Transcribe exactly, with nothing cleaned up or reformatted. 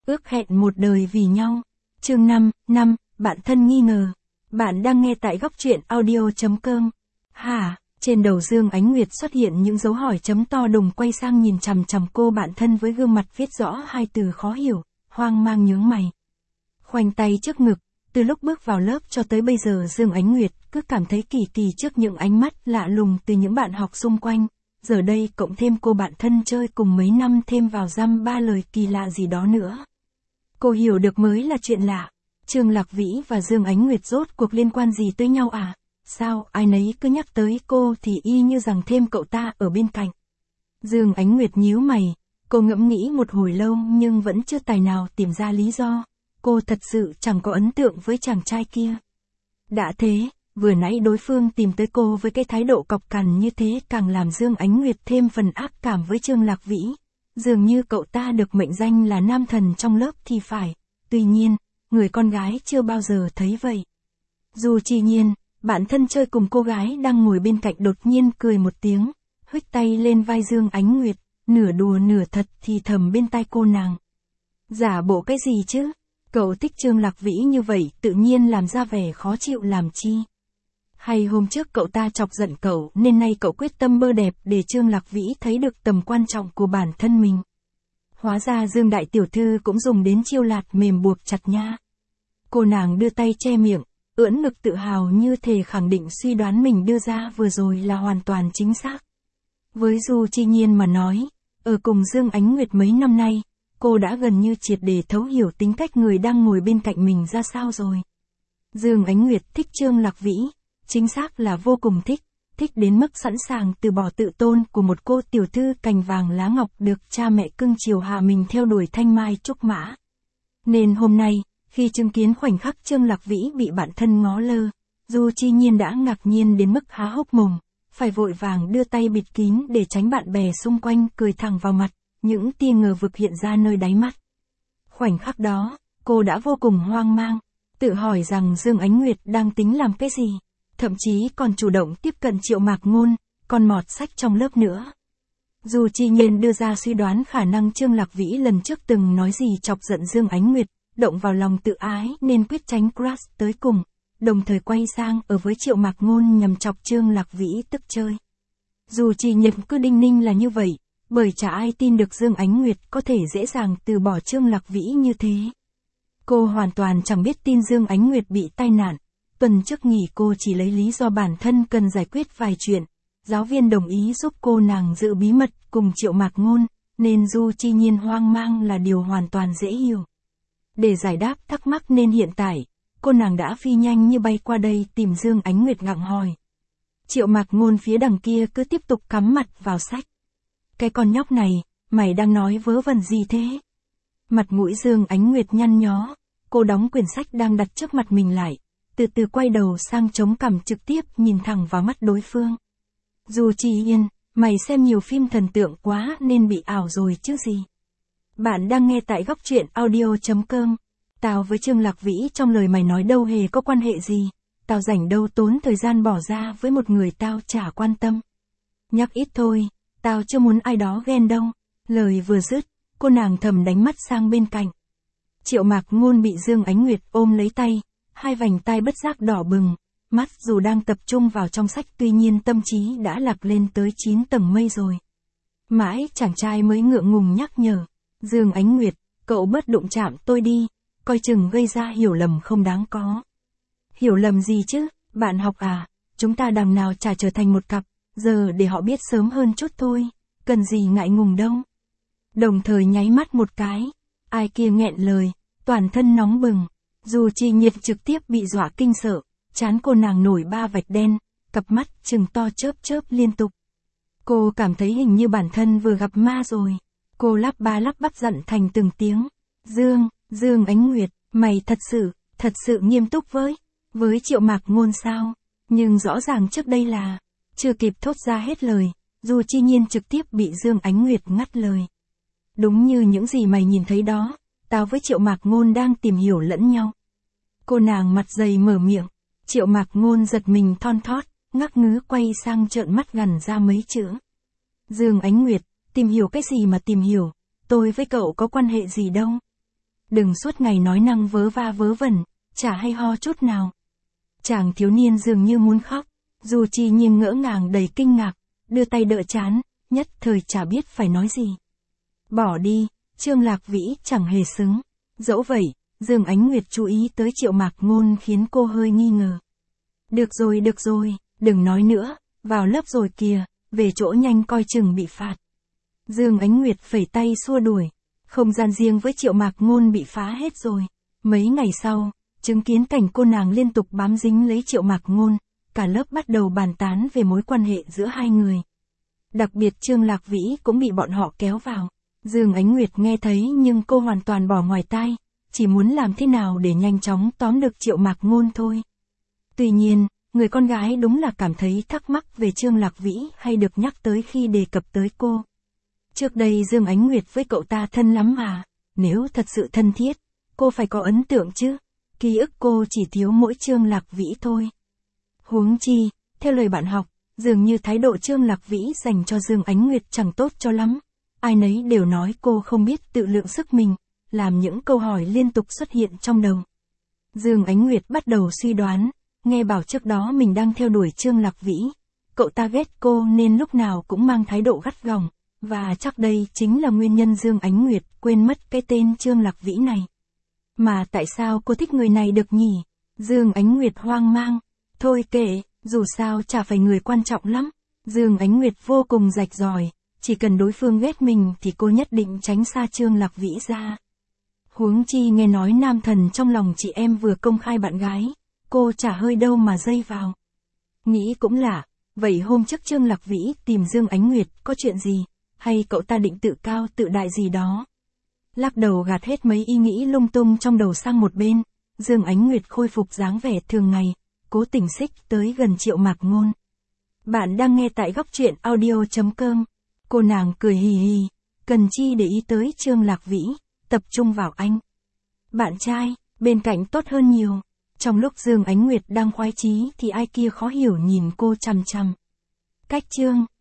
Ước hẹn một đời vì nhau. Chương năm, năm, bạn thân nghi ngờ. Bạn đang nghe tại góc truyện audio chấm com. Hả? Trên đầu Dương Ánh Nguyệt xuất hiện những dấu hỏi chấm to đùng, quay sang nhìn chằm chằm cô bạn thân với gương mặt viết rõ hai từ khó hiểu, hoang mang nhướng mày. Khoanh tay trước ngực, từ lúc bước vào lớp cho tới bây giờ Dương Ánh Nguyệt cứ cảm thấy kỳ kỳ trước những ánh mắt lạ lùng từ những bạn học xung quanh. Giờ đây cộng thêm cô bạn thân chơi cùng mấy năm thêm vào dăm ba lời kỳ lạ gì đó nữa. Cô hiểu được mới là chuyện lạ. Trương Lạc Vĩ và Dương Ánh Nguyệt rốt cuộc liên quan gì tới nhau à? Sao ai nấy cứ nhắc tới cô thì y như rằng thêm cậu ta ở bên cạnh. Dương Ánh Nguyệt nhíu mày, cô ngẫm nghĩ một hồi lâu nhưng vẫn chưa tài nào tìm ra lý do. Cô thật sự chẳng có ấn tượng với chàng trai kia. Đã thế, vừa nãy đối phương tìm tới cô với cái thái độ cọc cằn như thế càng làm Dương Ánh Nguyệt thêm phần ác cảm với Trương Lạc Vĩ. Dường như cậu ta được mệnh danh là nam thần trong lớp thì phải. Tuy nhiên, người con gái chưa bao giờ thấy vậy. Dù Chi Nhiên, bạn thân chơi cùng cô gái đang ngồi bên cạnh đột nhiên cười một tiếng, huých tay lên vai Dương Ánh Nguyệt, nửa đùa nửa thật thì thầm bên tai cô nàng. Giả bộ cái gì chứ? Cậu thích Trương Lạc Vĩ như vậy tự nhiên làm ra vẻ khó chịu làm chi? Hay hôm trước cậu ta chọc giận cậu nên nay cậu quyết tâm bơ đẹp để Trương Lạc Vĩ thấy được tầm quan trọng của bản thân mình? Hóa ra Dương đại tiểu thư cũng dùng đến chiêu lạt mềm buộc chặt nha. Cô nàng đưa tay che miệng, ưỡn ngực tự hào như thể khẳng định suy đoán mình đưa ra vừa rồi là hoàn toàn chính xác. Với Du Chi Nhiên mà nói, ở cùng Dương Ánh Nguyệt mấy năm nay, cô đã gần như triệt để thấu hiểu tính cách người đang ngồi bên cạnh mình ra sao rồi. Dương Ánh Nguyệt thích Trương Lạc Vĩ, chính xác là vô cùng thích, thích đến mức sẵn sàng từ bỏ tự tôn của một cô tiểu thư cành vàng lá ngọc được cha mẹ cưng chiều hạ mình theo đuổi thanh mai trúc mã. Nên hôm nay, khi chứng kiến khoảnh khắc Trương Lạc Vĩ bị bạn thân ngó lơ, Du Chi Nhiên đã ngạc nhiên đến mức há hốc mồm, phải vội vàng đưa tay bịt kín để tránh bạn bè xung quanh cười thẳng vào mặt, những tia ngờ vực hiện ra nơi đáy mắt. Khoảnh khắc đó, cô đã vô cùng hoang mang, tự hỏi rằng Dương Ánh Nguyệt đang tính làm cái gì, thậm chí còn chủ động tiếp cận Triệu Mạc Ngôn, còn mọt sách trong lớp nữa. Dù Chi Nhiên đưa ra suy đoán khả năng Trương Lạc Vĩ lần trước từng nói gì chọc giận Dương Ánh Nguyệt, động vào lòng tự ái nên quyết tránh crush tới cùng, đồng thời quay sang ở với Triệu Mạc Ngôn nhằm chọc Trương Lạc Vĩ tức chơi. Dù Chi Nhiên cứ đinh ninh là như vậy, bởi chả ai tin được Dương Ánh Nguyệt có thể dễ dàng từ bỏ Trương Lạc Vĩ như thế. Cô hoàn toàn chẳng biết tin Dương Ánh Nguyệt bị tai nạn. Tuần trước nghỉ cô chỉ lấy lý do bản thân cần giải quyết vài chuyện. Giáo viên đồng ý giúp cô nàng giữ bí mật cùng Triệu Mạc Ngôn, nên Du Chi Nhiên hoang mang là điều hoàn toàn dễ hiểu. Để giải đáp thắc mắc nên hiện tại, cô nàng đã phi nhanh như bay qua đây tìm Dương Ánh Nguyệt gặng hỏi. Triệu Mạc Ngôn phía đằng kia cứ tiếp tục cắm mặt vào sách. Cái con nhóc này, mày đang nói vớ vẩn gì thế? Mặt mũi Dương Ánh Nguyệt nhăn nhó, cô đóng quyển sách đang đặt trước mặt mình lại, từ từ quay đầu sang chống cằm trực tiếp nhìn thẳng vào mắt đối phương. Dù Chi Yên, mày xem nhiều phim thần tượng quá nên bị ảo rồi chứ gì. Bạn đang nghe tại góc truyện audio chấm com. Tao với Trương Lạc Vĩ trong lời mày nói đâu hề có quan hệ gì. Tao rảnh đâu tốn thời gian bỏ ra với một người tao chả quan tâm. Nhắc ít thôi, tao chưa muốn ai đó ghen đâu. Lời vừa dứt, cô nàng thầm đánh mắt sang bên cạnh. Triệu Mạc Ngôn bị Dương Ánh Nguyệt ôm lấy tay, hai vành tai bất giác đỏ bừng, mắt dù đang tập trung vào trong sách tuy nhiên tâm trí đã lạc lên tới chín tầng mây rồi. Mãi chàng trai mới ngượng ngùng nhắc nhở, Dương Ánh Nguyệt, cậu bớt đụng chạm tôi đi, coi chừng gây ra hiểu lầm không đáng có. Hiểu lầm gì chứ, bạn học à, chúng ta đằng nào chả trở thành một cặp, giờ để họ biết sớm hơn chút thôi, cần gì ngại ngùng đâu. Đồng thời nháy mắt một cái, ai kia nghẹn lời, toàn thân nóng bừng. Dù Chi Nhiên trực tiếp bị dọa kinh sợ, trán cô nàng nổi ba vạch đen, cặp mắt trừng to chớp chớp liên tục. Cô cảm thấy hình như bản thân vừa gặp ma rồi. Cô lắp ba lắp bắp dặn thành từng tiếng. Dương, Dương Ánh Nguyệt, mày thật sự, thật sự nghiêm túc với, với Triệu Mạc Ngôn sao? Nhưng rõ ràng trước đây là, chưa kịp thốt ra hết lời, Dù Chi Nhiên trực tiếp bị Dương Ánh Nguyệt ngắt lời. Đúng như những gì mày nhìn thấy đó. Tao với Triệu Mạc Ngôn đang tìm hiểu lẫn nhau. Cô nàng mặt dày mở miệng. Triệu Mạc Ngôn giật mình thon thót, ngắc ngứ quay sang trợn mắt gằn ra mấy chữ. Dương Ánh Nguyệt, tìm hiểu cái gì mà tìm hiểu, tôi với cậu có quan hệ gì đâu. đừng suốt ngày nói năng vớ va vớ vẩn, chả hay ho chút nào. Chàng thiếu niên dường như muốn khóc, Du Chi Nhiên ngỡ ngàng đầy kinh ngạc, đưa tay đỡ trán, nhất thời chả biết phải nói gì. Bỏ đi, Trương Lạc Vĩ chẳng hề xứng. Dẫu vậy, Dương Ánh Nguyệt chú ý tới Triệu Mạc Ngôn khiến cô hơi nghi ngờ. Được rồi được rồi, đừng nói nữa, vào lớp rồi kìa, về chỗ nhanh coi chừng bị phạt. Dương Ánh Nguyệt phẩy tay xua đuổi, không gian riêng với Triệu Mạc Ngôn bị phá hết rồi. Mấy ngày sau, chứng kiến cảnh cô nàng liên tục bám dính lấy Triệu Mạc Ngôn, cả lớp bắt đầu bàn tán về mối quan hệ giữa hai người. Đặc biệt Trương Lạc Vĩ cũng bị bọn họ kéo vào. Dương Ánh Nguyệt nghe thấy nhưng cô hoàn toàn bỏ ngoài tai, chỉ muốn làm thế nào để nhanh chóng tóm được Triệu Mạc Ngôn thôi. Tuy nhiên, người con gái đúng là cảm thấy thắc mắc về Trương Lạc Vĩ hay được nhắc tới khi đề cập tới cô. Trước đây Dương Ánh Nguyệt với cậu ta thân lắm mà, nếu thật sự thân thiết, cô phải có ấn tượng chứ, ký ức cô chỉ thiếu mỗi Trương Lạc Vĩ thôi. Huống chi, theo lời bạn học, dường như thái độ Trương Lạc Vĩ dành cho Dương Ánh Nguyệt chẳng tốt cho lắm. Ai nấy đều nói cô không biết tự lượng sức mình, làm những câu hỏi liên tục xuất hiện trong đầu. Dương Ánh Nguyệt bắt đầu suy đoán, nghe bảo trước đó mình đang theo đuổi Trương Lạc Vĩ. Cậu ta ghét cô nên lúc nào cũng mang thái độ gắt gỏng, và chắc đây chính là nguyên nhân Dương Ánh Nguyệt quên mất cái tên Trương Lạc Vĩ này. Mà tại sao cô thích người này được nhỉ? Dương Ánh Nguyệt hoang mang. Thôi kệ, dù sao chả phải người quan trọng lắm. Dương Ánh Nguyệt vô cùng rạch ròi, chỉ cần đối phương ghét mình thì cô nhất định tránh xa Trương Lạc Vĩ ra. Huống chi nghe nói nam thần trong lòng chị em vừa công khai bạn gái, cô chả hơi đâu mà dây vào. Nghĩ cũng lạ, vậy hôm trước Trương Lạc Vĩ tìm Dương Ánh Nguyệt có chuyện gì, hay cậu ta định tự cao tự đại gì đó? Lắc đầu gạt hết mấy ý nghĩ lung tung trong đầu sang một bên, Dương Ánh Nguyệt khôi phục dáng vẻ thường ngày, cố tình xích tới gần Triệu Mạc Ngôn. Bạn đang nghe tại góc truyện audio chấm com. Cô nàng cười hì hì, cần chi để ý tới Trương Lạc Vĩ, tập trung vào anh. Bạn trai, bên cạnh tốt hơn nhiều. Trong lúc Dương Ánh Nguyệt đang khoái chí thì ai kia khó hiểu nhìn cô chằm chằm. Cách Trương,